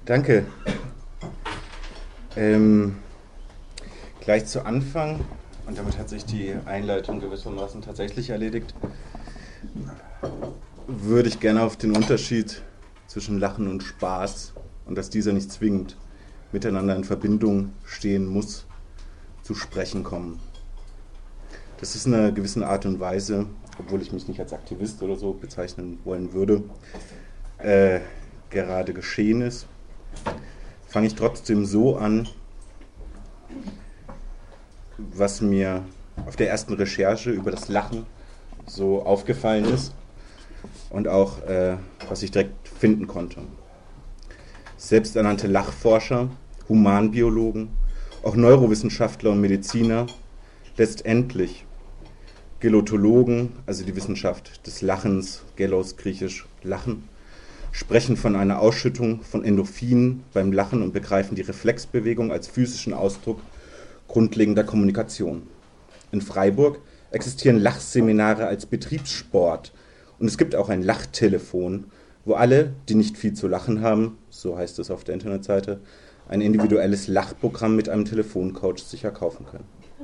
Danke. Gleich zu Anfang, und damit hat sich die Einleitung gewissermaßen tatsächlich erledigt, würde ich gerne auf den Unterschied zwischen Lachen und Spaß und dass dieser nicht zwingend miteinander in Verbindung stehen muss, zu sprechen kommen. Das ist in einer gewissen Art und Weise, obwohl ich mich nicht als Aktivist oder so bezeichnen wollen würde, gerade geschehen ist. Fange ich trotzdem so an, was mir auf der ersten Recherche über das Lachen so aufgefallen ist und auch was ich direkt finden konnte. Selbsternannte Lachforscher, Humanbiologen, auch Neurowissenschaftler und Mediziner, letztendlich Gelotologen, also die Wissenschaft des Lachens, Gelos, griechisch Lachen, sprechen von einer Ausschüttung von Endorphinen beim Lachen und begreifen die Reflexbewegung als physischen Ausdruck grundlegender Kommunikation. In Freiburg existieren Lachseminare als Betriebssport und es gibt auch ein Lachtelefon, wo alle, die nicht viel zu lachen haben, so heißt es auf der Internetseite, ein individuelles Lachprogramm mit einem Telefoncoach sicher kaufen können.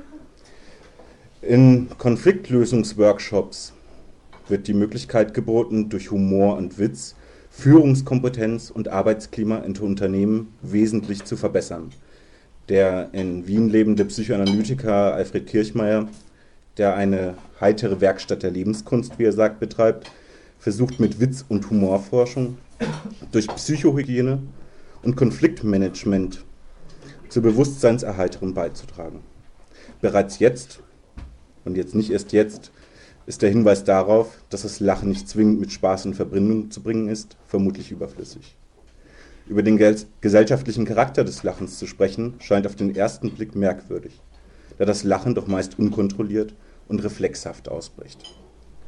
In Konfliktlösungsworkshops wird die Möglichkeit geboten, durch Humor und Witz Führungskompetenz und Arbeitsklima in Unternehmen wesentlich zu verbessern. Der in Wien lebende Psychoanalytiker Alfred Kirchmeier, der eine heitere Werkstatt der Lebenskunst, wie er sagt, betreibt, versucht mit Witz- und Humorforschung durch Psychohygiene und Konfliktmanagement zur Bewusstseinserheiterung beizutragen. Bereits jetzt, und jetzt nicht erst jetzt, ist der Hinweis darauf, dass das Lachen nicht zwingend mit Spaß in Verbindung zu bringen ist, vermutlich überflüssig. Über den gesellschaftlichen Charakter des Lachens zu sprechen, scheint auf den ersten Blick merkwürdig, da das Lachen doch meist unkontrolliert und reflexhaft ausbricht.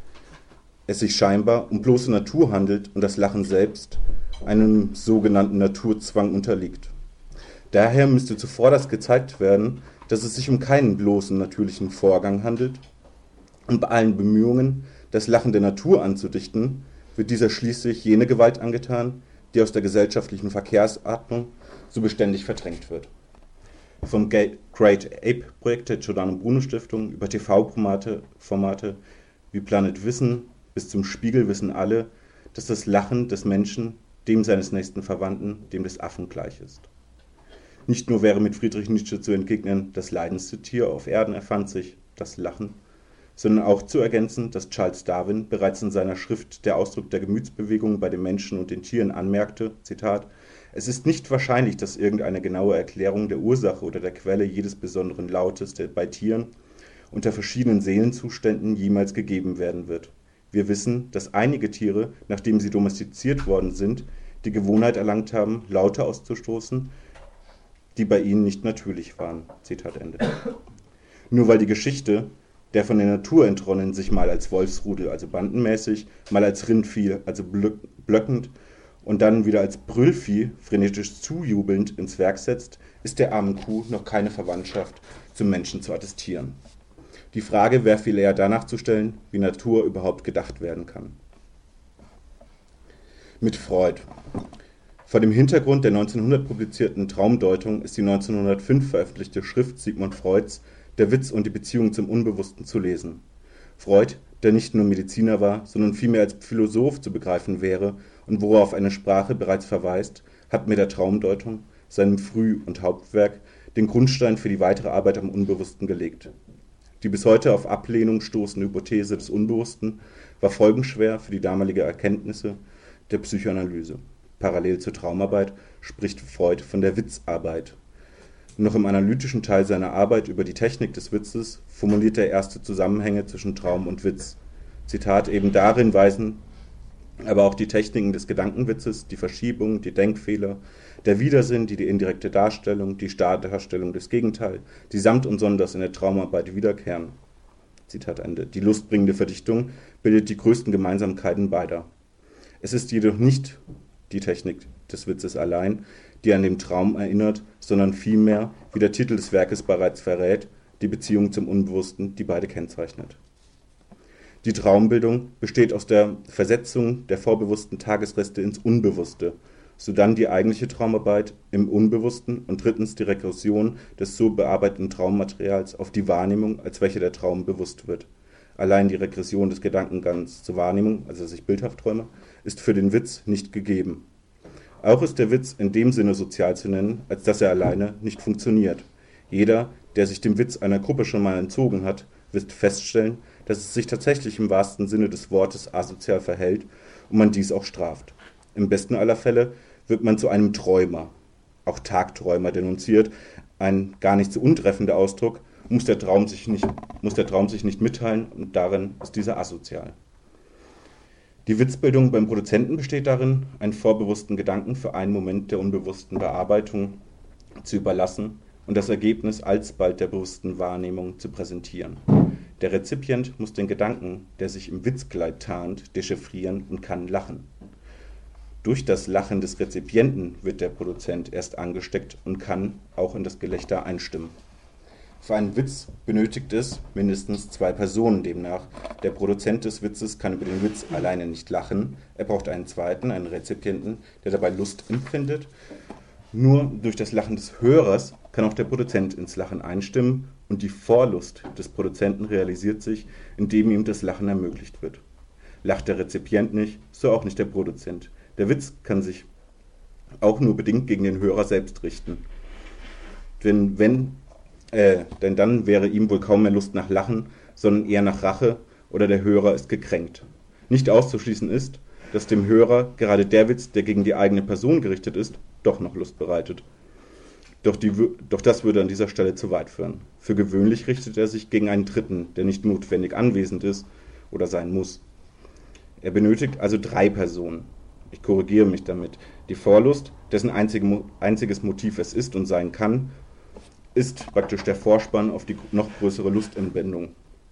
Es sich scheinbar um bloße Natur handelt und das Lachen selbst einem sogenannten Naturzwang unterliegt. Daher müsste zuvorderst gezeigt werden, dass es sich um keinen bloßen natürlichen Vorgang handelt, und bei allen Bemühungen, das Lachen der Natur anzudichten, wird dieser schließlich jene Gewalt angetan, die aus der gesellschaftlichen Verkehrsordnung so beständig verdrängt wird. Vom Great Ape Projekt der Giordano Bruno Stiftung über TV-Formate wie Planet Wissen bis zum Spiegel wissen alle, dass das Lachen des Menschen dem seines nächsten Verwandten, dem des Affen gleich ist. Nicht nur wäre mit Friedrich Nietzsche zu entgegnen, das leidendste Tier auf Erden erfand sich, das Lachen, sondern auch zu ergänzen, dass Charles Darwin bereits in seiner Schrift Der Ausdruck der Gemütsbewegung bei den Menschen und den Tieren anmerkte, Zitat, es ist nicht wahrscheinlich, dass irgendeine genaue Erklärung der Ursache oder der Quelle jedes besonderen Lautes bei Tieren unter verschiedenen Seelenzuständen jemals gegeben werden wird. Wir wissen, dass einige Tiere, nachdem sie domestiziert worden sind, die Gewohnheit erlangt haben, Laute auszustoßen, die bei ihnen nicht natürlich waren. Zitat Ende. Nur weil die Geschichte der von der Natur entronnen sich mal als Wolfsrudel, also bandenmäßig, mal als Rindvieh, also blöckend und dann wieder als Brüllvieh, frenetisch zujubelnd, ins Werk setzt, ist der armen Kuh noch keine Verwandtschaft zum Menschen zu attestieren. Die Frage wäre viel eher danach zu stellen, wie Natur überhaupt gedacht werden kann. Mit Freud. Vor dem Hintergrund der 1900 publizierten Traumdeutung ist die 1905 veröffentlichte Schrift Sigmund Freuds Der Witz und die Beziehung zum Unbewussten zu lesen. Freud, der nicht nur Mediziner war, sondern vielmehr als Philosoph zu begreifen wäre und worauf eine Sprache bereits verweist, hat mit der Traumdeutung, seinem Früh- und Hauptwerk, den Grundstein für die weitere Arbeit am Unbewussten gelegt. Die bis heute auf Ablehnung stoßende Hypothese des Unbewussten war folgenschwer für die damalige Erkenntnisse der Psychoanalyse. Parallel zur Traumarbeit spricht Freud von der Witzarbeit. Noch im analytischen Teil seiner Arbeit über die Technik des Witzes formuliert er erste Zusammenhänge zwischen Traum und Witz. Zitat, eben darin weisen aber auch die Techniken des Gedankenwitzes, die Verschiebung, die Denkfehler, der Widersinn, die indirekte Darstellung, die Darstellung des Gegenteils, die samt und sonders in der Traumarbeit wiederkehren. Zitat Ende. Die lustbringende Verdichtung bildet die größten Gemeinsamkeiten beider. Es ist jedoch nicht die Technik des Witzes allein, die an den Traum erinnert, sondern vielmehr, wie der Titel des Werkes bereits verrät, die Beziehung zum Unbewussten, die beide kennzeichnet. Die Traumbildung besteht aus der Versetzung der vorbewussten Tagesreste ins Unbewusste sodann die eigentliche Traumarbeit im Unbewussten und drittens die Regression des so bearbeiteten Traummaterials auf die Wahrnehmung, als welche der Traum bewusst wird. Allein die Regression des Gedankengangs zur Wahrnehmung, also dass ich bildhaft träume, ist für den Witz nicht gegeben. Auch ist der Witz in dem Sinne sozial zu nennen, als dass er alleine nicht funktioniert. Jeder, der sich dem Witz einer Gruppe schon mal entzogen hat, wird feststellen, dass es sich tatsächlich im wahrsten Sinne des Wortes asozial verhält und man dies auch straft. Im besten aller Fälle wird man zu einem Träumer, auch Tagträumer denunziert, ein gar nicht so untreffender Ausdruck, muss der Traum sich nicht mitteilen und darin ist dieser asozial. Die Witzbildung beim Produzenten besteht darin, einen vorbewussten Gedanken für einen Moment der unbewussten Bearbeitung zu überlassen und das Ergebnis alsbald der bewussten Wahrnehmung zu präsentieren. Der Rezipient muss den Gedanken, der sich im Witzkleid tarnt, dechiffrieren und kann lachen. Durch das Lachen des Rezipienten wird der Produzent erst angesteckt und kann auch in das Gelächter einstimmen. Für einen Witz benötigt es mindestens 2 Personen demnach. Der Produzent des Witzes kann über den Witz alleine nicht lachen. Er braucht einen zweiten, einen Rezipienten, der dabei Lust empfindet. Nur durch das Lachen des Hörers kann auch der Produzent ins Lachen einstimmen und die Vorlust des Produzenten realisiert sich, indem ihm das Lachen ermöglicht wird. Lacht der Rezipient nicht, so auch nicht der Produzent. Der Witz kann sich auch nur bedingt gegen den Hörer selbst richten. Denn dann wäre ihm wohl kaum mehr Lust nach Lachen, sondern eher nach Rache oder der Hörer ist gekränkt. Nicht auszuschließen ist, dass dem Hörer gerade der Witz, der gegen die eigene Person gerichtet ist, doch noch Lust bereitet. Doch das würde an dieser Stelle zu weit führen. Für gewöhnlich richtet er sich gegen einen Dritten, der nicht notwendig anwesend ist oder sein muss. Er benötigt also 3 Personen. Ich korrigiere mich damit. Die Vorlust, dessen einziges Motiv es ist und sein kann, ist praktisch der Vorspann auf die noch größere Lustentbindung.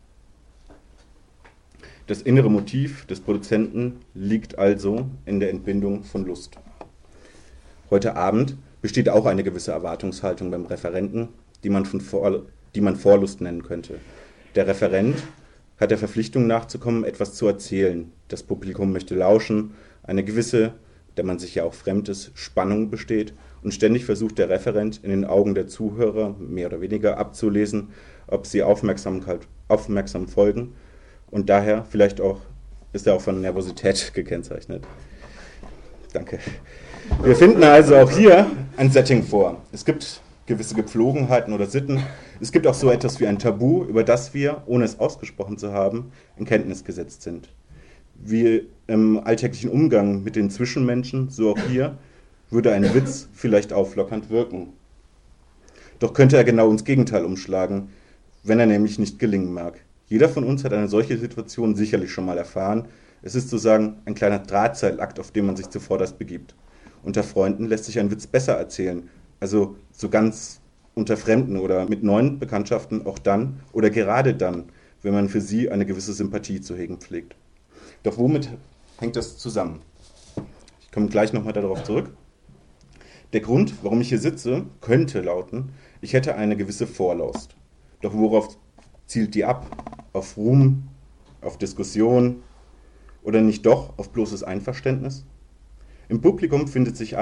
Das innere Motiv des Produzenten liegt also in der Entbindung von Lust. Heute Abend besteht auch eine gewisse Erwartungshaltung beim Referenten, die man Vorlust nennen könnte. Der Referent hat der Verpflichtung nachzukommen, etwas zu erzählen. Das Publikum möchte lauschen, eine gewisse, der man sich ja auch fremd ist, Spannung besteht und ständig versucht der Referent in den Augen der Zuhörer mehr oder weniger abzulesen, ob sie aufmerksam folgen und daher vielleicht auch ist er auch von Nervosität gekennzeichnet. Danke. Wir finden also auch hier ein Setting vor. Es gibt gewisse Gepflogenheiten oder Sitten. Es gibt auch so etwas wie ein Tabu, über das wir, ohne es ausgesprochen zu haben, in Kenntnis gesetzt sind. Wie im alltäglichen Umgang mit den Zwischenmenschen, so auch hier, würde ein Witz vielleicht auflockernd wirken. Doch könnte er genau ins Gegenteil umschlagen, wenn er nämlich nicht gelingen mag. Jeder von uns hat eine solche Situation sicherlich schon mal erfahren. Es ist sozusagen ein kleiner Drahtseilakt, auf den man sich zuvorderst begibt. Unter Freunden lässt sich ein Witz besser erzählen, also so ganz unter Fremden oder mit neuen Bekanntschaften auch dann oder gerade dann, wenn man für sie eine gewisse Sympathie zu hegen pflegt. Doch womit hängt das zusammen? Ich komme gleich nochmal darauf zurück. Der Grund, warum ich hier sitze, könnte lauten, ich hätte eine gewisse Vorlust. Doch worauf zielt die ab? Auf Ruhm, auf Diskussion oder nicht doch auf bloßes Einverständnis? Im Publikum befindet sich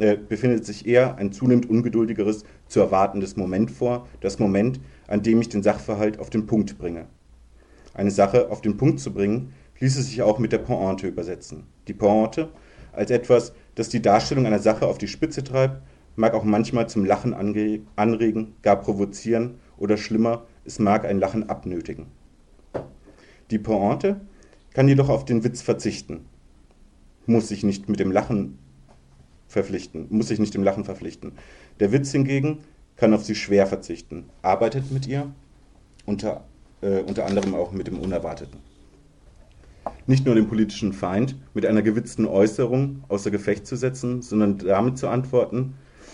eher ein zunehmend ungeduldigeres, zu erwartendes Moment vor, das Moment, an dem ich den Sachverhalt auf den Punkt bringe. Eine Sache auf den Punkt zu bringen, ließe sich auch mit der Pointe übersetzen. Die Pointe, als etwas, das die Darstellung einer Sache auf die Spitze treibt, mag auch manchmal zum Lachen anregen, gar provozieren oder schlimmer, es mag ein Lachen abnötigen. Die Pointe kann jedoch auf den Witz verzichten, muss sich nicht dem Lachen verpflichten. Der Witz hingegen kann auf sie schwer verzichten, arbeitet mit ihr, unter anderem auch mit dem Unerwarteten. Nicht nur den politischen Feind mit einer gewitzten Äußerung außer Gefecht zu setzen, sondern damit zu antworten,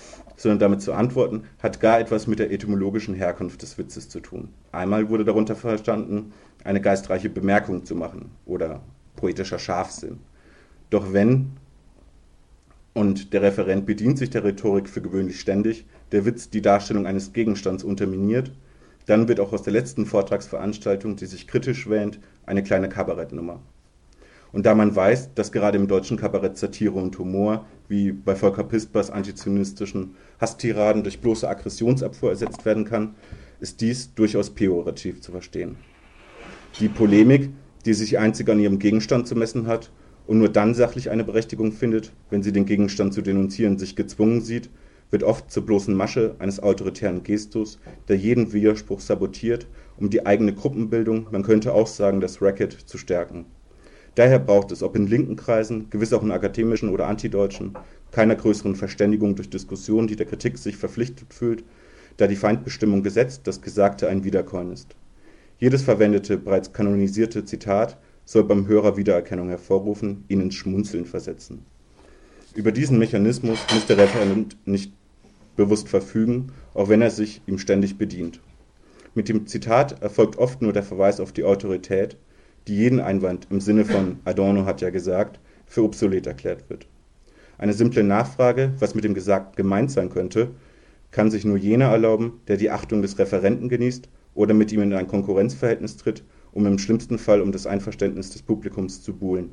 hat gar etwas mit der etymologischen Herkunft des Witzes zu tun. Einmal wurde darunter verstanden, eine geistreiche Bemerkung zu machen oder poetischer Scharfsinn. Doch wenn, und der Referent bedient sich der Rhetorik für gewöhnlich ständig, der Witz die Darstellung eines Gegenstands unterminiert, dann wird auch aus der letzten Vortragsveranstaltung, die sich kritisch wähnt, eine kleine Kabarettnummer. Und da man weiß, dass gerade im deutschen Kabarett Satire und Humor, wie bei Volker Pispers antizionistischen Hasstiraden, durch bloße Aggressionsabfuhr ersetzt werden kann, ist dies durchaus pejorativ zu verstehen. Die Polemik, die sich einzig an ihrem Gegenstand zu messen hat und nur dann sachlich eine Berechtigung findet, wenn sie den Gegenstand zu denunzieren sich gezwungen sieht, wird oft zur bloßen Masche eines autoritären Gestus, der jeden Widerspruch sabotiert, um die eigene Gruppenbildung, man könnte auch sagen das Racket, zu stärken. Daher braucht es, ob in linken Kreisen, gewiss auch in akademischen oder antideutschen, keiner größeren Verständigung durch Diskussion, die der Kritik sich verpflichtet fühlt, da die Feindbestimmung gesetzt, das Gesagte ein Wiederkäuen ist. Jedes verwendete, bereits kanonisierte Zitat soll beim Hörer Wiedererkennung hervorrufen, ihn ins Schmunzeln versetzen. Über diesen Mechanismus muss der Referent nicht bewusst verfügen, auch wenn er sich ihm ständig bedient. Mit dem Zitat erfolgt oft nur der Verweis auf die Autorität, die jeden Einwand im Sinne von Adorno hat ja gesagt, für obsolet erklärt wird. Eine simple Nachfrage, was mit dem Gesagten gemeint sein könnte, kann sich nur jener erlauben, der die Achtung des Referenten genießt oder mit ihm in ein Konkurrenzverhältnis tritt, um im schlimmsten Fall um das Einverständnis des Publikums zu buhlen.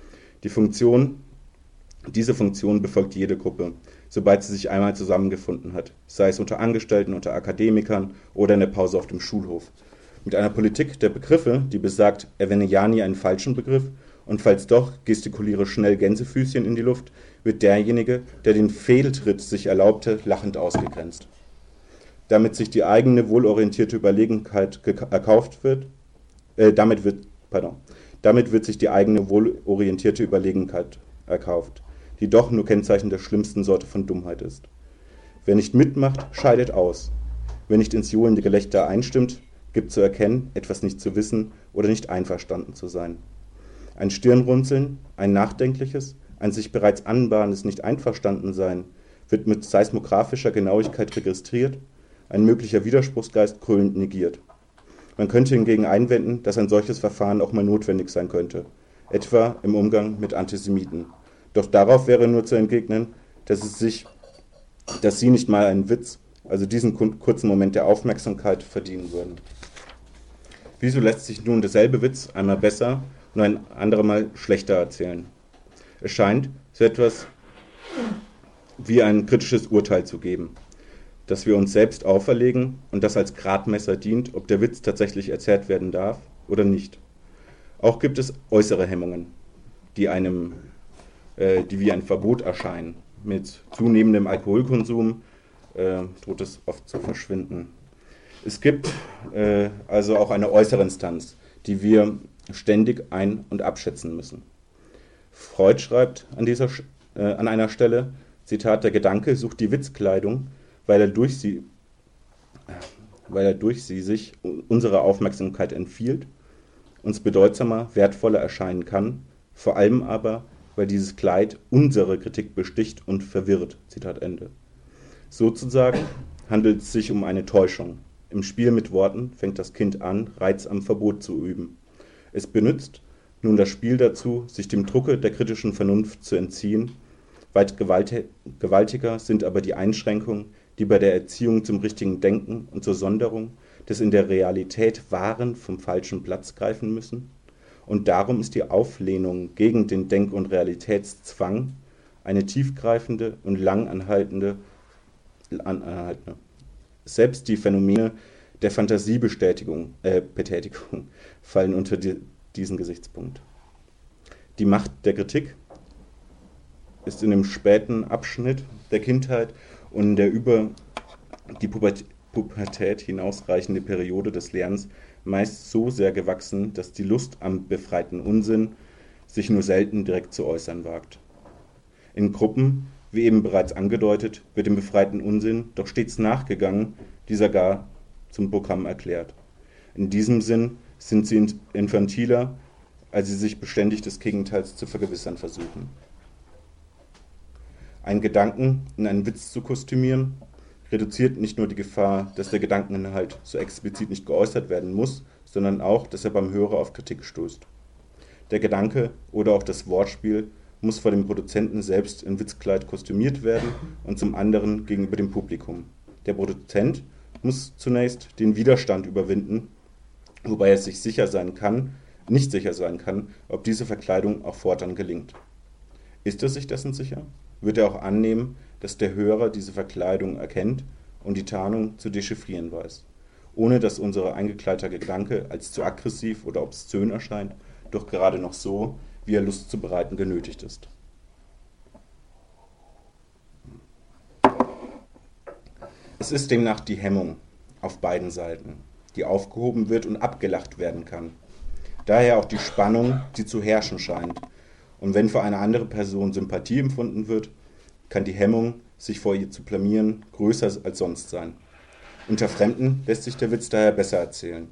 Diese Funktion befolgt jede Gruppe, sobald sie sich einmal zusammengefunden hat, sei es unter Angestellten, unter Akademikern oder in der Pause auf dem Schulhof. Mit einer Politik der Begriffe, die besagt, erwähne ja nie einen falschen Begriff und falls doch, gestikuliere schnell Gänsefüßchen in die Luft, wird derjenige, der den Fehltritt sich erlaubte, lachend ausgegrenzt. Damit sich die eigene wohlorientierte Überlegenheit erkauft wird, damit wird sich die eigene wohlorientierte Überlegenheit erkauft, die doch nur Kennzeichen der schlimmsten Sorte von Dummheit ist. Wer nicht mitmacht, scheidet aus. Wer nicht ins johlende Gelächter einstimmt, gibt zu erkennen, etwas nicht zu wissen oder nicht einverstanden zu sein. Ein Stirnrunzeln, ein nachdenkliches, ein sich bereits anbahnendes Nicht-Einverstanden-Sein wird mit seismographischer Genauigkeit registriert, ein möglicher Widerspruchsgeist krölend negiert. Man könnte hingegen einwenden, dass ein solches Verfahren auch mal notwendig sein könnte, etwa im Umgang mit Antisemiten. Doch darauf wäre nur zu entgegnen, dass sie nicht mal einen Witz, also diesen kurzen Moment der Aufmerksamkeit, verdienen würden. Wieso lässt sich nun derselbe Witz einmal besser und ein andermal schlechter erzählen? Es scheint so etwas wie ein kritisches Urteil zu geben, das wir uns selbst auferlegen und das als Gradmesser dient, ob der Witz tatsächlich erzählt werden darf oder nicht. Auch gibt es äußere Hemmungen, die wie ein Verbot erscheinen. Mit zunehmendem Alkoholkonsum droht es oft zu verschwinden. Es gibt also auch eine äußere Instanz, die wir ständig ein- und abschätzen müssen. Freud schreibt an einer Stelle, Zitat, der Gedanke sucht die Witzkleidung, weil er durch sie sich unserer Aufmerksamkeit entfiehlt, uns bedeutsamer, wertvoller erscheinen kann, vor allem aber, weil dieses Kleid unsere Kritik besticht und verwirrt. Zitat Ende. Sozusagen handelt es sich um eine Täuschung. Im Spiel mit Worten fängt das Kind an, Reiz am Verbot zu üben. Es benutzt nun das Spiel dazu, sich dem Drucke der kritischen Vernunft zu entziehen. Weit gewaltiger sind aber die Einschränkungen, die bei der Erziehung zum richtigen Denken und zur Sonderung des in der Realität Wahren vom falschen Platz greifen müssen. Und darum ist die Auflehnung gegen den Denk- und Realitätszwang eine tiefgreifende und lang anhaltende. Selbst die Phänomene der Fantasiebetätigung fallen unter diesen Gesichtspunkt. Die Macht der Kritik ist in dem späten Abschnitt der Kindheit und in der über die Pubertät hinausreichende Periode des Lernens meist so sehr gewachsen, dass die Lust am befreiten Unsinn sich nur selten direkt zu äußern wagt. In Gruppen, wie eben bereits angedeutet, wird dem befreiten Unsinn doch stets nachgegangen, dieser gar zum Programm erklärt. In diesem Sinn sind sie infantiler, als sie sich beständig des Gegenteils zu vergewissern versuchen. Einen Gedanken in einen Witz zu kostümieren, reduziert nicht nur die Gefahr, dass der Gedankeninhalt so explizit nicht geäußert werden muss, sondern auch, dass er beim Hörer auf Kritik stößt. Der Gedanke oder auch das Wortspiel muss vor dem Produzenten selbst in Witzkleid kostümiert werden und zum anderen gegenüber dem Publikum. Der Produzent muss zunächst den Widerstand überwinden, wobei er sich sicher sein kann, nicht sicher sein kann, ob diese Verkleidung auch fortan gelingt. Ist er sich dessen sicher? Wird er auch annehmen, dass der Hörer diese Verkleidung erkennt und die Tarnung zu dechiffrieren weiß, ohne dass unser eingekleideter Gedanke als zu aggressiv oder obszön erscheint, doch gerade noch so, wie er Lust zu bereiten genötigt ist? Es ist demnach die Hemmung auf beiden Seiten, die aufgehoben wird und abgelacht werden kann. Daher auch die Spannung, die zu herrschen scheint. Und wenn für eine andere Person Sympathie empfunden wird, kann die Hemmung, sich vor ihr zu blamieren, größer als sonst sein. Unter Fremden lässt sich der Witz daher besser erzählen,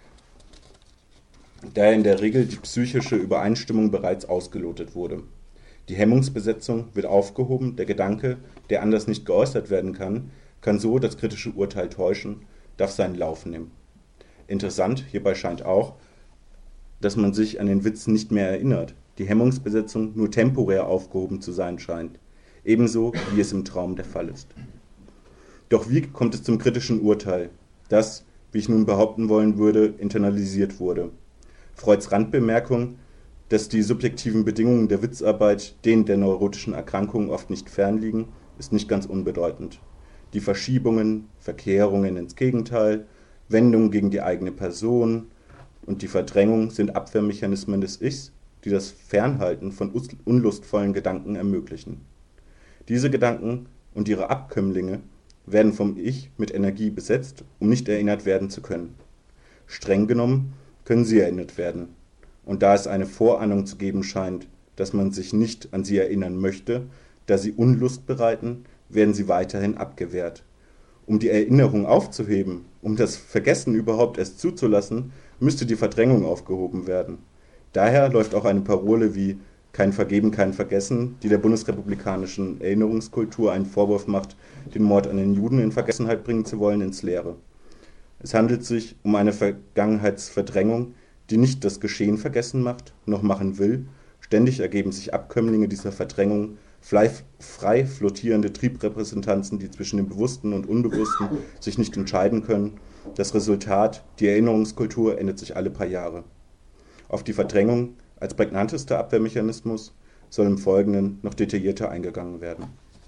da in der Regel die psychische Übereinstimmung bereits ausgelotet wurde. Die Hemmungsbesetzung wird aufgehoben, der Gedanke, der anders nicht geäußert werden kann so das kritische Urteil täuschen, darf seinen Lauf nehmen. Interessant hierbei scheint auch, dass man sich an den Witz nicht mehr erinnert, die Hemmungsbesetzung nur temporär aufgehoben zu sein scheint, ebenso wie es im Traum der Fall ist. Doch wie kommt es zum kritischen Urteil, das, wie ich nun behaupten wollen würde, internalisiert wurde? Freuds Randbemerkung, dass die subjektiven Bedingungen der Witzarbeit denen der neurotischen Erkrankungen oft nicht fernliegen, ist nicht ganz unbedeutend. Die Verschiebungen, Verkehrungen ins Gegenteil, Wendungen gegen die eigene Person und die Verdrängung sind Abwehrmechanismen des Ichs, die das Fernhalten von unlustvollen Gedanken ermöglichen. Diese Gedanken und ihre Abkömmlinge werden vom Ich mit Energie besetzt, um nicht erinnert werden zu können. Streng genommen können sie erinnert werden. Und da es eine Vorahnung zu geben scheint, dass man sich nicht an sie erinnern möchte, da sie Unlust bereiten, werden sie weiterhin abgewehrt. Um die Erinnerung aufzuheben, um das Vergessen überhaupt erst zuzulassen, müsste die Verdrängung aufgehoben werden. Daher läuft auch eine Parole wie „Kein Vergeben, kein Vergessen“, die der bundesrepublikanischen Erinnerungskultur einen Vorwurf macht, den Mord an den Juden in Vergessenheit bringen zu wollen, ins Leere. Es handelt sich um eine Vergangenheitsverdrängung, die nicht das Geschehen vergessen macht, noch machen will. Ständig ergeben sich Abkömmlinge dieser Verdrängung, frei flottierende Triebrepräsentanzen, die zwischen dem Bewussten und Unbewussten sich nicht entscheiden können. Das Resultat, die Erinnerungskultur, ändert sich alle paar Jahre. Auf die Verdrängung als prägnantester Abwehrmechanismus soll im Folgenden noch detaillierter eingegangen werden.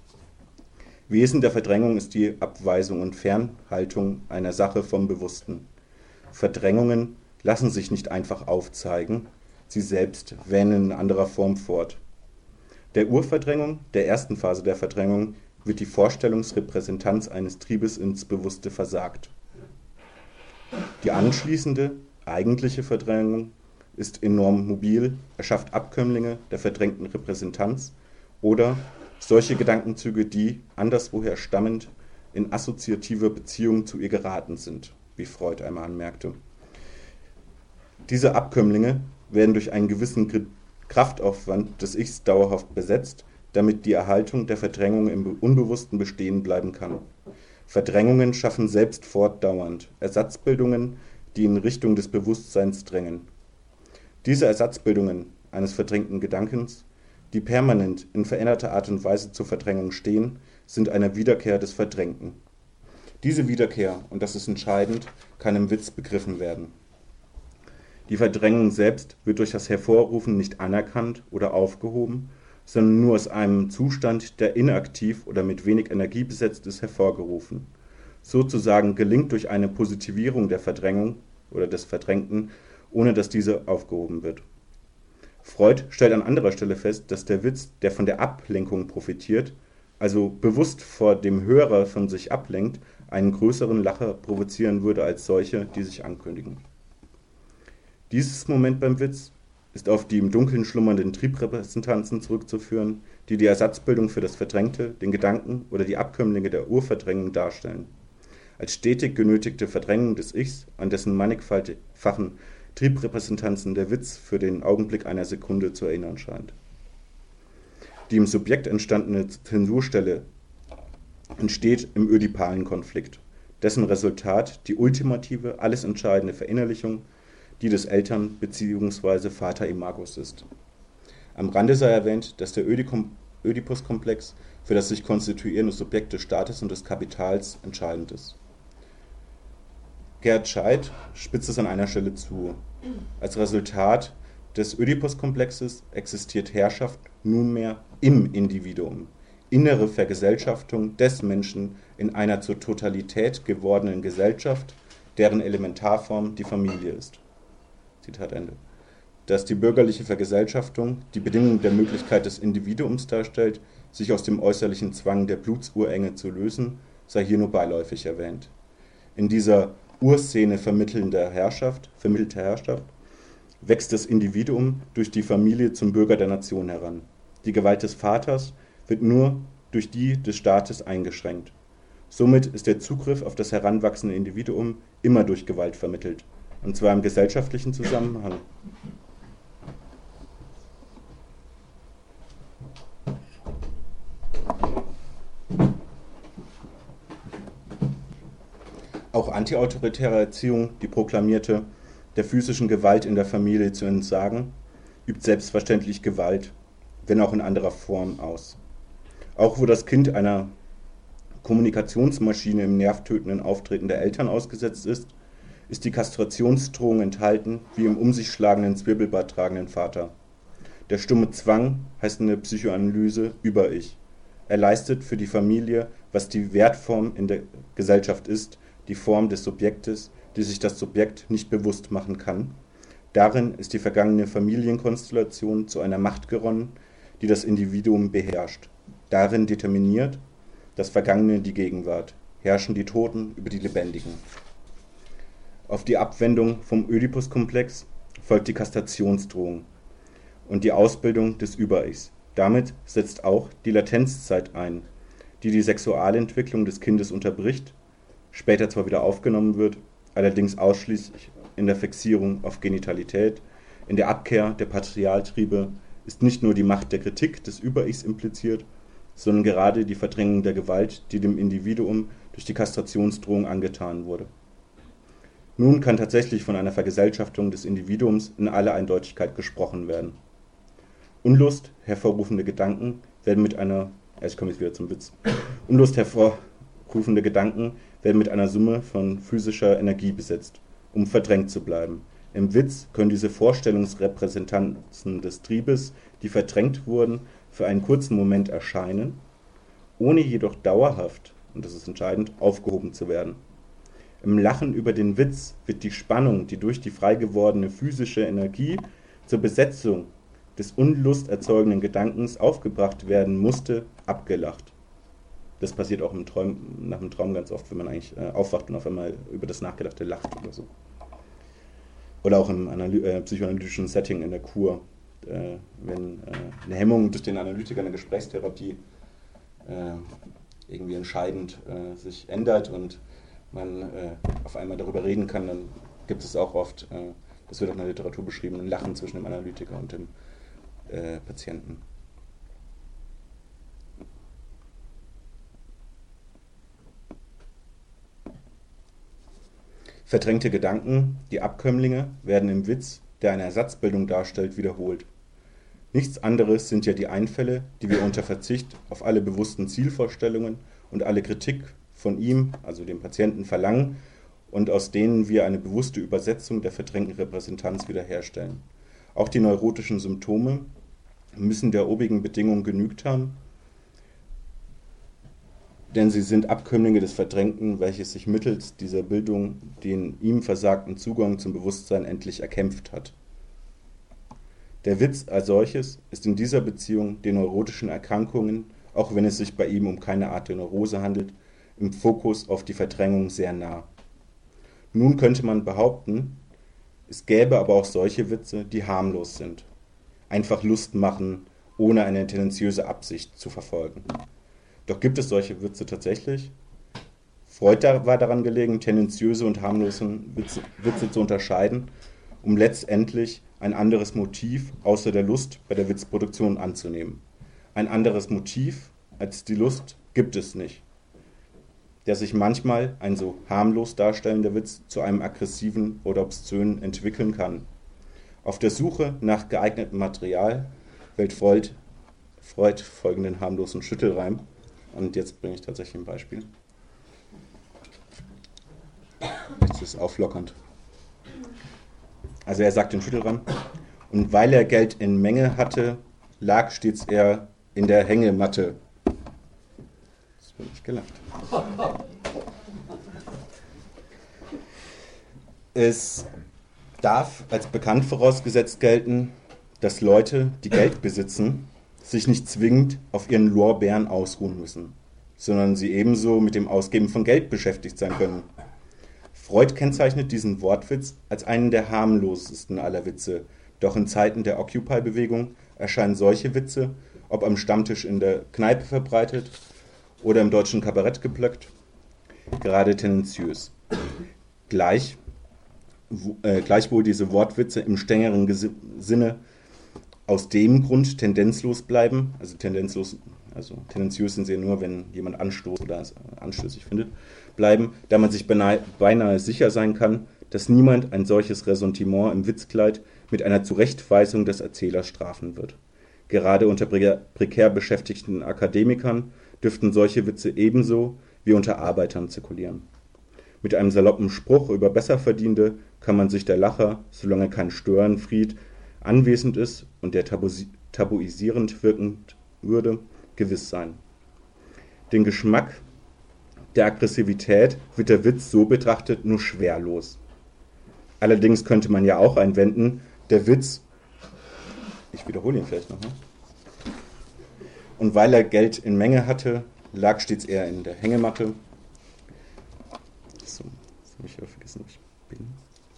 Wesen der Verdrängung ist die Abweisung und Fernhaltung einer Sache vom Bewussten. Verdrängungen lassen sich nicht einfach aufzeigen, sie selbst wähnen in anderer Form fort. Der Urverdrängung, der ersten Phase der Verdrängung, wird die Vorstellungsrepräsentanz eines Triebes ins Bewusste versagt. Die anschließende, eigentliche Verdrängung ist enorm mobil, erschafft Abkömmlinge der verdrängten Repräsentanz oder solche Gedankenzüge, die, anderswoher stammend, in assoziative Beziehung zu ihr geraten sind, wie Freud einmal anmerkte. Diese Abkömmlinge werden durch einen gewissen Kraftaufwand des Ichs dauerhaft besetzt, damit die Erhaltung der Verdrängung im Unbewussten bestehen bleiben kann. Verdrängungen schaffen selbst fortdauernd Ersatzbildungen, die in Richtung des Bewusstseins drängen. Diese Ersatzbildungen eines verdrängten Gedankens, die permanent in veränderter Art und Weise zur Verdrängung stehen, sind eine Wiederkehr des Verdrängten. Diese Wiederkehr, und das ist entscheidend, kann im Witz begriffen werden. Die Verdrängung selbst wird durch das Hervorrufen nicht anerkannt oder aufgehoben, sondern nur aus einem Zustand, der inaktiv oder mit wenig Energie besetzt ist, hervorgerufen. Sozusagen gelingt durch eine Positivierung der Verdrängung oder des Verdrängten, ohne dass diese aufgehoben wird. Freud stellt an anderer Stelle fest, dass der Witz, der von der Ablenkung profitiert, also bewusst vor dem Hörer von sich ablenkt, einen größeren Lacher provozieren würde als solche, die sich ankündigen. Dieses Moment beim Witz ist auf die im Dunkeln schlummernden Triebrepräsentanzen zurückzuführen, die die Ersatzbildung für das Verdrängte, den Gedanken oder die Abkömmlinge der Urverdrängung darstellen. Als stetig genötigte Verdrängung des Ichs, an dessen mannigfachen Triebrepräsentanzen der Witz für den Augenblick einer Sekunde zu erinnern scheint. Die im Subjekt entstandene Zensurstelle entsteht im ödipalen Konflikt, dessen Resultat die ultimative, alles entscheidende Verinnerlichung, die des Eltern- bzw. Vater-Imagos ist. Am Rande sei erwähnt, dass der Oedipus-Komplex für das sich konstituierende Subjekt des Staates und des Kapitals entscheidend ist. Gerhard Scheidt spitzt es an einer Stelle zu. Als Resultat des Ödipus-Komplexes existiert Herrschaft nunmehr im Individuum, innere Vergesellschaftung des Menschen in einer zur Totalität gewordenen Gesellschaft, deren Elementarform die Familie ist. Zitat Ende. Dass die bürgerliche Vergesellschaftung die Bedingung der Möglichkeit des Individuums darstellt, sich aus dem äußerlichen Zwang der Blutsurenge zu lösen, sei hier nur beiläufig erwähnt. In dieser Urszene vermittelter Herrschaft wächst das Individuum durch die Familie zum Bürger der Nation heran. Die Gewalt des Vaters wird nur durch die des Staates eingeschränkt. Somit ist der Zugriff auf das heranwachsende Individuum immer durch Gewalt vermittelt, und zwar im gesellschaftlichen Zusammenhang. Auch antiautoritäre Erziehung, die proklamierte, der physischen Gewalt in der Familie zu entsagen, übt selbstverständlich Gewalt, wenn auch in anderer Form aus. Auch wo das Kind einer Kommunikationsmaschine im nervtötenden Auftreten der Eltern ausgesetzt ist, ist die Kastrationsdrohung enthalten, wie im um sich schlagenden Zwirbelbart tragenden Vater. Der stumme Zwang heißt in der Psychoanalyse Über-Ich. Er leistet für die Familie, was die Wertform in der Gesellschaft ist, die Form des Subjektes, die sich das Subjekt nicht bewusst machen kann. Darin ist die vergangene Familienkonstellation zu einer Macht geronnen, die das Individuum beherrscht. Darin determiniert das Vergangene die Gegenwart, herrschen die Toten über die Lebendigen. Auf die Abwendung vom Ödipus-Komplex folgt die Kastrationsdrohung und die Ausbildung des Über-Ichs. Damit setzt auch die Latenzzeit ein, die die Sexualentwicklung des Kindes unterbricht, später zwar wieder aufgenommen wird, allerdings ausschließlich in der Fixierung auf Genitalität, in der Abkehr der Patriarchaltriebe ist nicht nur die Macht der Kritik des Über-Ichs impliziert, sondern gerade die Verdrängung der Gewalt, die dem Individuum durch die Kastrationsdrohung angetan wurde. Nun kann tatsächlich von einer Vergesellschaftung des Individuums in aller Eindeutigkeit gesprochen werden. Unlust hervorrufende Gedanken werden mit einer, ich komme jetzt wieder zum Witz, Unlust hervorrufende Gedanken werden mit einer Summe von physischer Energie besetzt, um verdrängt zu bleiben. Im Witz können diese Vorstellungsrepräsentanzen des Triebes, die verdrängt wurden, für einen kurzen Moment erscheinen, ohne jedoch dauerhaft, und das ist entscheidend, aufgehoben zu werden. Im Lachen über den Witz wird die Spannung, die durch die frei gewordene physische Energie zur Besetzung des unlusterzeugenden Gedankens aufgebracht werden musste, abgelacht. Das passiert auch nach dem Traum ganz oft, wenn man eigentlich aufwacht und auf einmal über das Nachgedachte lacht oder so. Oder auch im psychoanalytischen Setting in der Kur, wenn eine Hemmung durch den Analytiker in der Gesprächstherapie irgendwie entscheidend sich ändert und man auf einmal darüber reden kann, dann gibt es auch oft, das wird auch in der Literatur beschrieben, ein Lachen zwischen dem Analytiker und dem Patienten. Verdrängte Gedanken, die Abkömmlinge, werden im Witz, der eine Ersatzbildung darstellt, wiederholt. Nichts anderes sind ja die Einfälle, die wir unter Verzicht auf alle bewussten Zielvorstellungen und alle Kritik von ihm, also dem Patienten, verlangen und aus denen wir eine bewusste Übersetzung der verdrängten Repräsentanz wiederherstellen. Auch die neurotischen Symptome müssen der obigen Bedingung genügt haben, denn sie sind Abkömmlinge des Verdrängten, welches sich mittels dieser Bildung den ihm versagten Zugang zum Bewusstsein endlich erkämpft hat. Der Witz als solches ist in dieser Beziehung den neurotischen Erkrankungen, auch wenn es sich bei ihm um keine Art der Neurose handelt, im Fokus auf die Verdrängung sehr nah. Nun könnte man behaupten, es gäbe aber auch solche Witze, die harmlos sind, einfach Lust machen, ohne eine tendenziöse Absicht zu verfolgen. Doch gibt es solche Witze tatsächlich? Freud war daran gelegen, tendenziöse und harmlose Witze zu unterscheiden, um letztendlich ein anderes Motiv außer der Lust bei der Witzproduktion anzunehmen. Ein anderes Motiv als die Lust gibt es nicht, der sich manchmal ein so harmlos darstellender Witz zu einem aggressiven oder obszönen entwickeln kann. Auf der Suche nach geeignetem Material wählt Freud folgenden harmlosen Schüttelreim. Und jetzt bringe ich tatsächlich ein Beispiel. Jetzt ist es auflockernd. Also er sagt in Schüttelramm, und weil er Geld in Menge hatte, lag stets er in der Hängematte. Das wird nicht gelacht. Es darf als bekannt vorausgesetzt gelten, dass Leute, die Geld besitzen, sich nicht zwingend auf ihren Lorbeeren ausruhen müssen, sondern sie ebenso mit dem Ausgeben von Geld beschäftigt sein können. Freud kennzeichnet diesen Wortwitz als einen der harmlosesten aller Witze, doch in Zeiten der Occupy-Bewegung erscheinen solche Witze, ob am Stammtisch in der Kneipe verbreitet oder im deutschen Kabarett geplöckt, gerade tendenziös. Gleichwohl diese Wortwitze im strengeren Sinne aus dem Grund tendenzlos bleiben, also tendenziös sind sie ja nur, wenn jemand Anstoß oder es anstößig findet, bleiben, da man sich beinahe sicher sein kann, dass niemand ein solches Ressentiment im Witzkleid mit einer Zurechtweisung des Erzählers strafen wird. Gerade unter prekär beschäftigten Akademikern dürften solche Witze ebenso wie unter Arbeitern zirkulieren. Mit einem saloppen Spruch über Besserverdiente kann man sich der Lacher, solange kein Störenfried anwesend ist und der tabuisierend wirkend würde, gewiss sein. Den Geschmack der Aggressivität wird der Witz so betrachtet nur schwerlos. Allerdings könnte man ja auch einwenden, der Witz, ich wiederhole ihn vielleicht nochmal, und weil er Geld in Menge hatte, lag stets er in der Hängematte. So, jetzt habe ich aber vergessen, wo ich bin.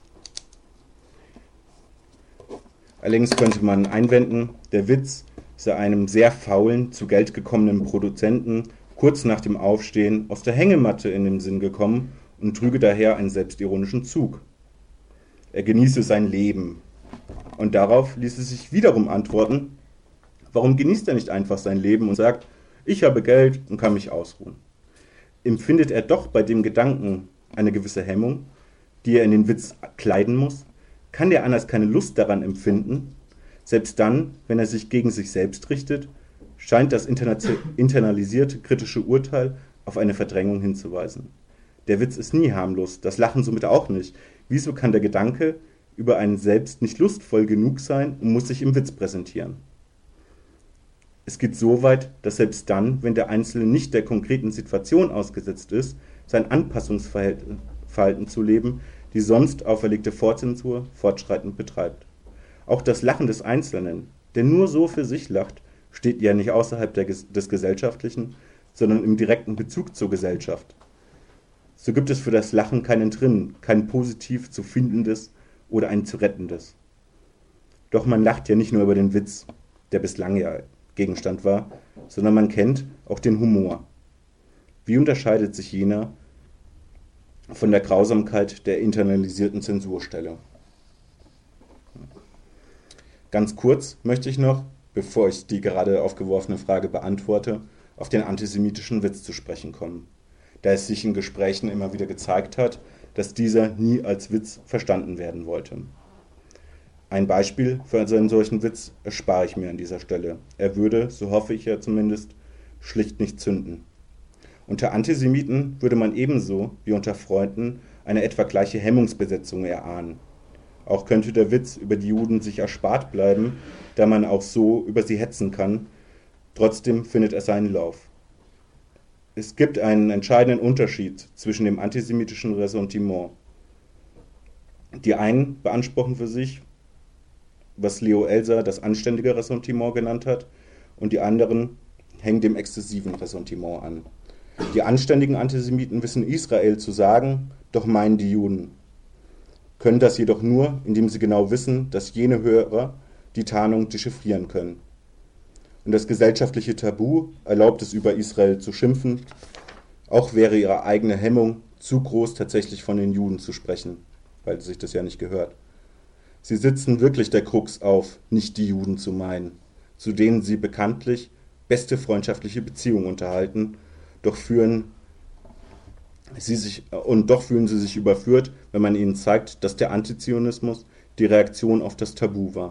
Allerdings könnte man einwenden, der Witz sei einem sehr faulen, zu Geld gekommenen Produzenten kurz nach dem Aufstehen aus der Hängematte in den Sinn gekommen und trüge daher einen selbstironischen Zug. Er genieße sein Leben. Und darauf ließe sich wiederum antworten, warum genießt er nicht einfach sein Leben und sagt, ich habe Geld und kann mich ausruhen? Empfindet er doch bei dem Gedanken eine gewisse Hemmung, die er in den Witz kleiden muss? Kann der anders keine Lust daran empfinden? Selbst dann, wenn er sich gegen sich selbst richtet, scheint das internalisierte kritische Urteil auf eine Verdrängung hinzuweisen. Der Witz ist nie harmlos, das Lachen somit auch nicht. Wieso kann der Gedanke über einen selbst nicht lustvoll genug sein und muss sich im Witz präsentieren? Es geht so weit, dass selbst dann, wenn der Einzelne nicht der konkreten Situation ausgesetzt ist, sein Anpassungsverhalten zu leben, die sonst auferlegte Vorzensur fortschreitend betreibt. Auch das Lachen des Einzelnen, der nur so für sich lacht, steht ja nicht außerhalb des Gesellschaftlichen, sondern im direkten Bezug zur Gesellschaft. So gibt es für das Lachen kein Entrinnen, kein positiv zu findendes oder ein zu rettendes. Doch man lacht ja nicht nur über den Witz, der bislang ja Gegenstand war, sondern man kennt auch den Humor. Wie unterscheidet sich jener von der Grausamkeit der internalisierten Zensurstelle? Ganz kurz möchte ich noch, bevor ich die gerade aufgeworfene Frage beantworte, auf den antisemitischen Witz zu sprechen kommen, da es sich in Gesprächen immer wieder gezeigt hat, dass dieser nie als Witz verstanden werden wollte. Ein Beispiel für einen solchen Witz erspare ich mir an dieser Stelle. Er würde, so hoffe ich ja zumindest, schlicht nicht zünden. Unter Antisemiten würde man ebenso wie unter Freunden eine etwa gleiche Hemmungsbesetzung erahnen. Auch könnte der Witz über die Juden sich erspart bleiben, da man auch so über sie hetzen kann. Trotzdem findet er seinen Lauf. Es gibt einen entscheidenden Unterschied zwischen dem antisemitischen Ressentiment. Die einen beanspruchen für sich, was Leo Elser das anständige Ressentiment genannt hat, und die anderen hängen dem exzessiven Ressentiment an. Die anständigen Antisemiten wissen Israel zu sagen, doch meinen die Juden. Können das jedoch nur, indem sie genau wissen, dass jene Hörer die Tarnung dechiffrieren können. Und das gesellschaftliche Tabu erlaubt es, über Israel zu schimpfen, auch wäre ihre eigene Hemmung zu groß, tatsächlich von den Juden zu sprechen, weil sich das ja nicht gehört. Sie sitzen wirklich der Krux auf, nicht die Juden zu meinen, zu denen sie bekanntlich beste freundschaftliche Beziehungen unterhalten, doch fühlen sie sich überführt, wenn man ihnen zeigt, dass der Antizionismus die Reaktion auf das Tabu war.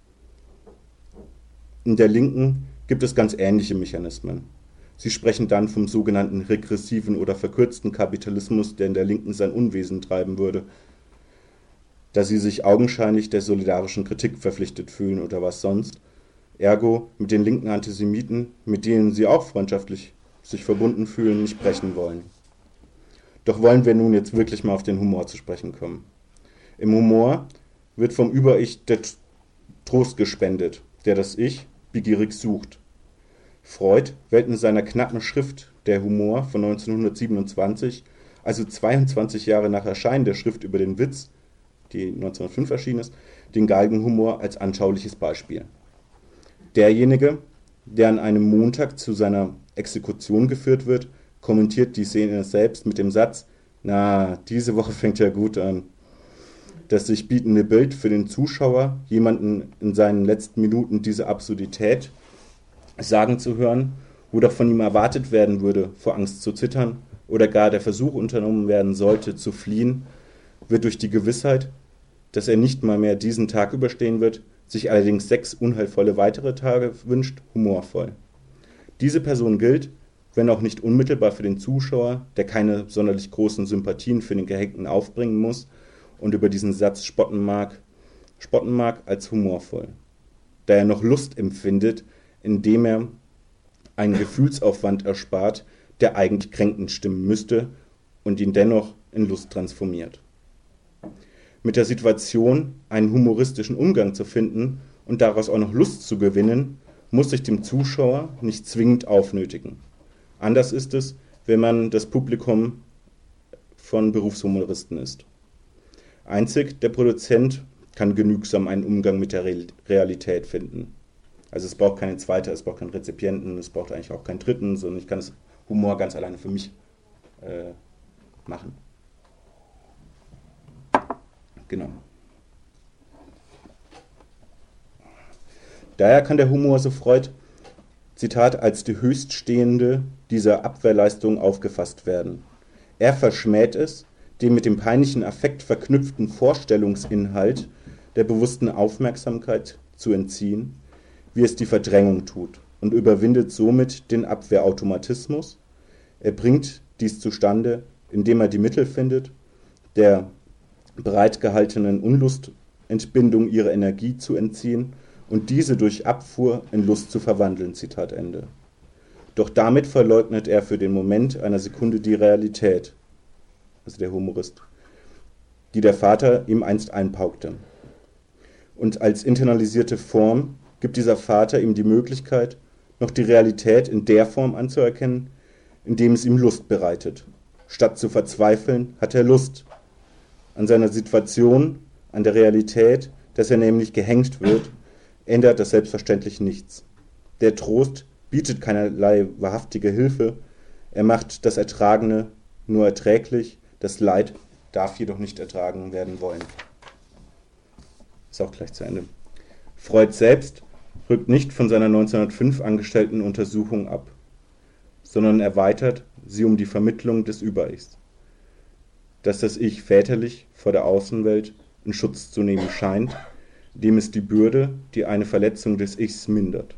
In der Linken gibt es ganz ähnliche Mechanismen. Sie sprechen dann vom sogenannten regressiven oder verkürzten Kapitalismus, der in der Linken sein Unwesen treiben würde. da sie sich augenscheinlich der solidarischen Kritik verpflichtet fühlen oder was sonst. Ergo mit den linken Antisemiten, mit denen sie auch freundschaftlich sich verbunden fühlen, nicht brechen wollen. Doch wollen wir nun jetzt wirklich mal auf den Humor zu sprechen kommen. Im Humor wird vom Über-Ich der Trost gespendet, der das Ich begierig sucht. Freud wählt in seiner knappen Schrift Der Humor von 1927, also 22 Jahre nach Erscheinen der Schrift über den Witz, die 1905 erschienen ist, den Galgenhumor als anschauliches Beispiel. Derjenige, der an einem Montag zu seiner Exekution geführt wird, kommentiert die Szene selbst mit dem Satz: „Na, diese Woche fängt ja gut an." Das sich bietende Bild für den Zuschauer, jemanden in seinen letzten Minuten diese Absurdität sagen zu hören, wo doch von ihm erwartet werden würde, vor Angst zu zittern oder gar der Versuch unternommen werden sollte, zu fliehen, wird durch die Gewissheit, dass er nicht mal mehr diesen Tag überstehen wird, sich allerdings 6 unheilvolle weitere Tage wünscht, humorvoll. Diese Person gilt, wenn auch nicht unmittelbar für den Zuschauer, der keine sonderlich großen Sympathien für den Gehängten aufbringen muss und über diesen Satz spotten mag als humorvoll, da er noch Lust empfindet, indem er einen Gefühlsaufwand erspart, der eigentlich kränkend stimmen müsste und ihn dennoch in Lust transformiert. Mit der Situation einen humoristischen Umgang zu finden und daraus auch noch Lust zu gewinnen, muss sich dem Zuschauer nicht zwingend aufnötigen. Anders ist es, wenn man das Publikum von Berufshumoristen ist. Einzig der Produzent kann genügsam einen Umgang mit der Realität finden. Also es braucht keinen Zweiter, es braucht keinen Rezipienten, es braucht eigentlich auch keinen Dritten, sondern ich kann das Humor ganz alleine für mich machen. Genau. Daher kann der Humor, so Freud, Zitat, als die höchststehende dieser Abwehrleistung aufgefasst werden. Er verschmäht es, dem mit dem peinlichen Affekt verknüpften Vorstellungsinhalt der bewussten Aufmerksamkeit zu entziehen, wie es die Verdrängung tut, und überwindet somit den Abwehrautomatismus. Er bringt dies zustande, indem er die Mittel findet, der bereitgehaltenen Unlustentbindung ihre Energie zu entziehen und diese durch Abfuhr in Lust zu verwandeln. Zitat Ende. Doch damit verleugnet er für den Moment einer Sekunde die Realität, also der Humorist, die der Vater ihm einst einpaukte. Und als internalisierte Form gibt dieser Vater ihm die Möglichkeit, noch die Realität in der Form anzuerkennen, indem es ihm Lust bereitet. Statt zu verzweifeln, hat er Lust an seiner Situation, an der Realität, dass er nämlich gehängt wird, ändert das selbstverständlich nichts. Der Trost bietet keinerlei wahrhaftige Hilfe, er macht das Ertragene nur erträglich, das Leid darf jedoch nicht ertragen werden wollen. Ist auch gleich zu Ende. Freud selbst rückt nicht von seiner 1905 angestellten Untersuchung ab, sondern erweitert sie um die Vermittlung des Über-Ichs, dass das Ich väterlich vor der Außenwelt in Schutz zu nehmen scheint, dem es die Bürde, die eine Verletzung des Ichs mindert.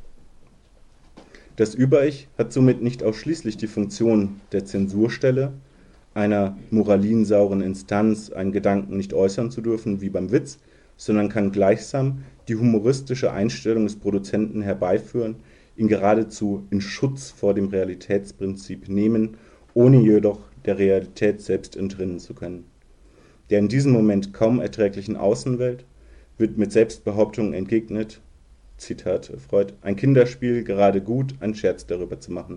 Das Über-Ich hat somit nicht ausschließlich die Funktion der Zensurstelle, einer moralinsauren Instanz, einen Gedanken nicht äußern zu dürfen, wie beim Witz, sondern kann gleichsam die humoristische Einstellung des Produzenten herbeiführen, ihn geradezu in Schutz vor dem Realitätsprinzip nehmen, ohne jedoch der Realität selbst entrinnen zu können. Der in diesem Moment kaum erträglichen Außenwelt wird mit Selbstbehauptung entgegnet, Zitat Freud, ein Kinderspiel, gerade gut, einen Scherz darüber zu machen.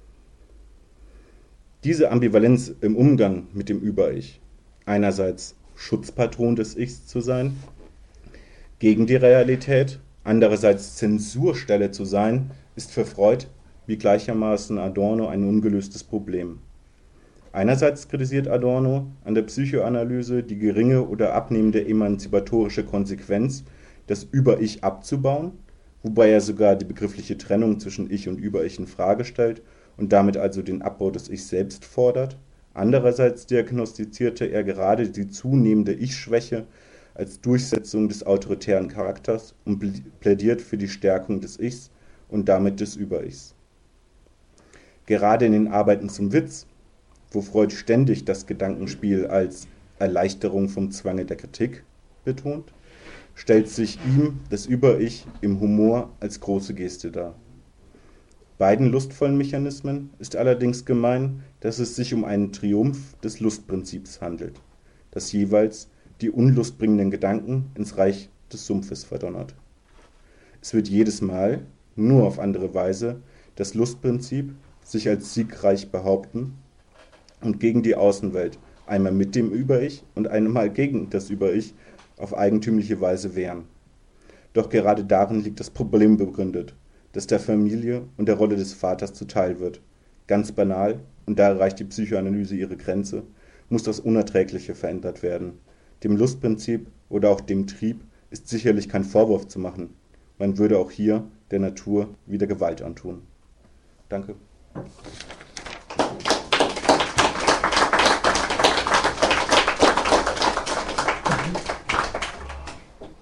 Diese Ambivalenz im Umgang mit dem Über-Ich, einerseits Schutzpatron des Ichs zu sein, gegen die Realität, andererseits Zensurstelle zu sein, ist für Freud wie gleichermaßen Adorno ein ungelöstes Problem. Einerseits kritisiert Adorno an der Psychoanalyse die geringe oder abnehmende emanzipatorische Konsequenz, das Über-Ich abzubauen, wobei er sogar die begriffliche Trennung zwischen Ich und Über-Ich in Frage stellt und damit also den Abbau des Ich selbst fordert. Andererseits diagnostizierte er gerade die zunehmende Ich-Schwäche als Durchsetzung des autoritären Charakters und plädiert für die Stärkung des Ichs und damit des Über-Ichs. Gerade in den Arbeiten zum Witz, wo Freud ständig das Gedankenspiel als Erleichterung vom Zwange der Kritik, betont, stellt sich ihm das Über-Ich im Humor als große Geste dar. Beiden lustvollen Mechanismen ist allerdings gemein, dass es sich um einen Triumph des Lustprinzips handelt, das jeweils die unlustbringenden Gedanken ins Reich des Sumpfes verdonnert. Es wird jedes Mal, nur auf andere Weise, das Lustprinzip sich als siegreich behaupten und gegen die Außenwelt, einmal mit dem Über-Ich und einmal gegen das Über-Ich, auf eigentümliche Weise wehren. Doch gerade darin liegt das Problem begründet, das der Familie und der Rolle des Vaters zuteil wird. Ganz banal, und da erreicht die Psychoanalyse ihre Grenze, muss das Unerträgliche verändert werden. Dem Lustprinzip oder auch dem Trieb ist sicherlich kein Vorwurf zu machen. Man würde auch hier der Natur wieder Gewalt antun. Danke.